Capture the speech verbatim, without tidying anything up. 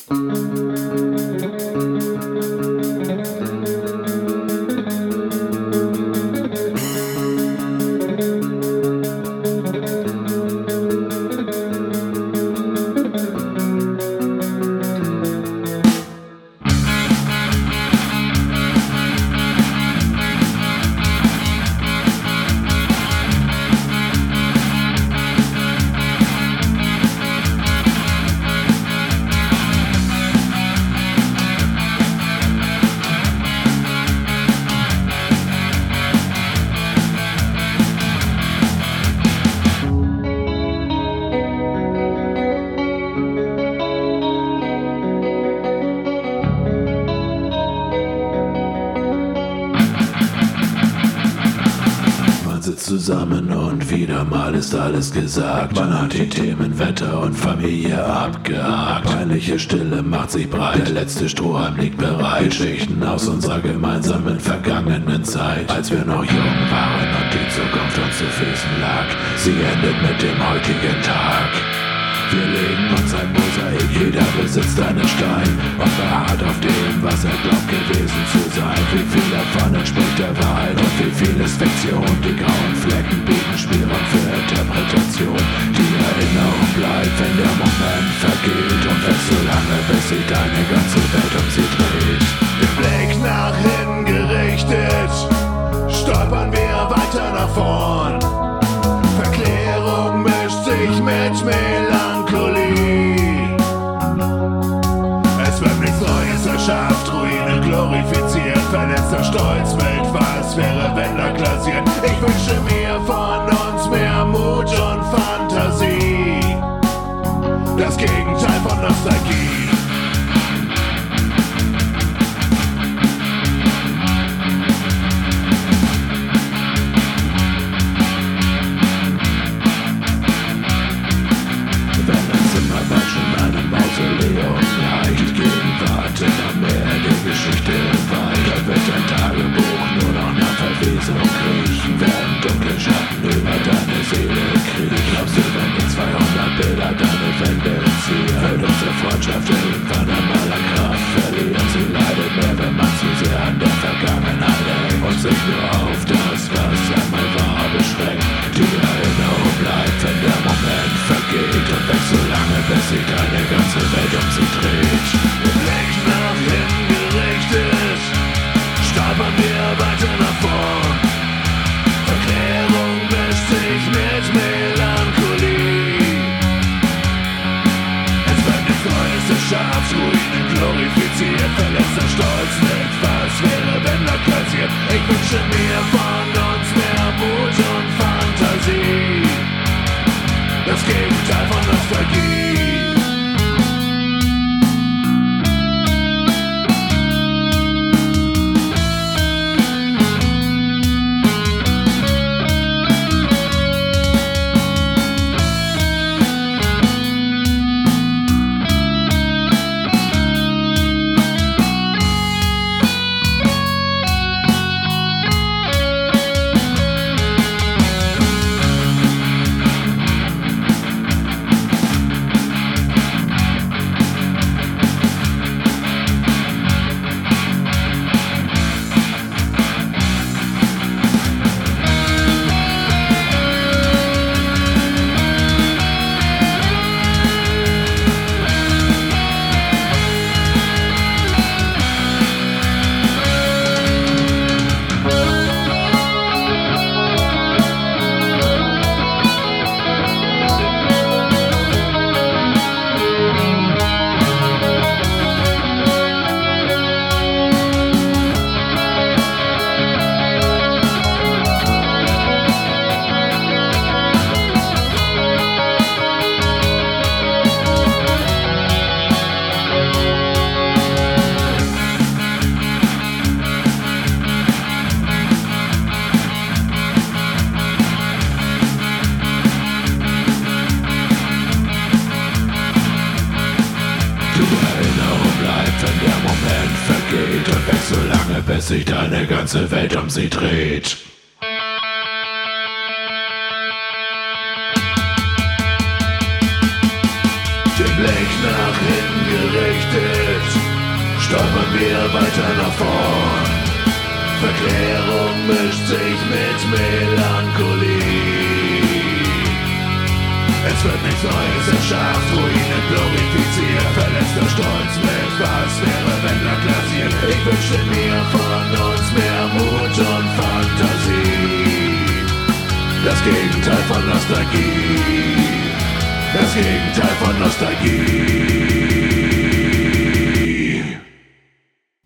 Zusammen und wieder mal ist alles gesagt. Man hat die Themen Wetter und Familie abgehakt. Peinliche Stille macht sich breit, der letzte Strohhalm liegt bereit. Geschichten aus unserer gemeinsamen vergangenen Zeit, als wir noch jung waren und die Zukunft uns zu Füßen lag. Sie endet mit dem heutigen Tag. Wir legen uns ein Mosaik, jeder besitzt einen Stein und beharrt auf dem, was er glaubt gewesen zu sein. Wie viel davon entspricht der Wahrheit und wie viel ist Fiktion? Die grauen Flecken bieten Spielraum für Interpretation. Die Erinnerung bleibt, wenn der Moment vergeht und wächst so lange, bis sich deine ganze Welt um sie dreht. Den Blick nach hinten gerichtet, stolpern wir weiter nach vorn. Verklärung mischt sich mit Melancholie. Es wird nichts Neues erschafft, Ruine glorifiziert, verletzter Stolz mit was wäre, wenn da glasiert. Ich wünsche mir von uns mehr Mut und Fantasie, das Gegenteil von Nostalgie. Freundschaft irgendwann einmal an Kraft verlieren. Sie leidet mehr, wenn man zu sehr an der Vergangenheit hängt und sich nur auf das, was einmal war, beschränkt. Die Erinnerung bleibt, wenn der Moment vergeht und wächst so lange, bis sich deine ganze Welt um sie dreht. Der Blick nach hinten gerichtet, stolpern wir weiter nach vorn. Verklärung mischt sich mit Melancholie. Schafft, Ruinen glorifiziert, verletzter Stolz mit was wäre, wenn da kassiert. Ich wünsche mir von uns mehr Mut und Fantasie, das Gegenteil von Nostalgie. So lange, bis sich deine ganze Welt um sie dreht. Den Blick nach hinten gerichtet, stolpern wir weiter nach vorn. Verklärung mischt sich mit Melancholie. Es wird nichts Neues erschafft, Ruine glorifiziert, verletzter Stolz mit was wäre, wenn er glasiert. Ich wünsche mir von uns mehr Mut und Fantasie. Das Gegenteil von Nostalgie. Das Gegenteil von Nostalgie.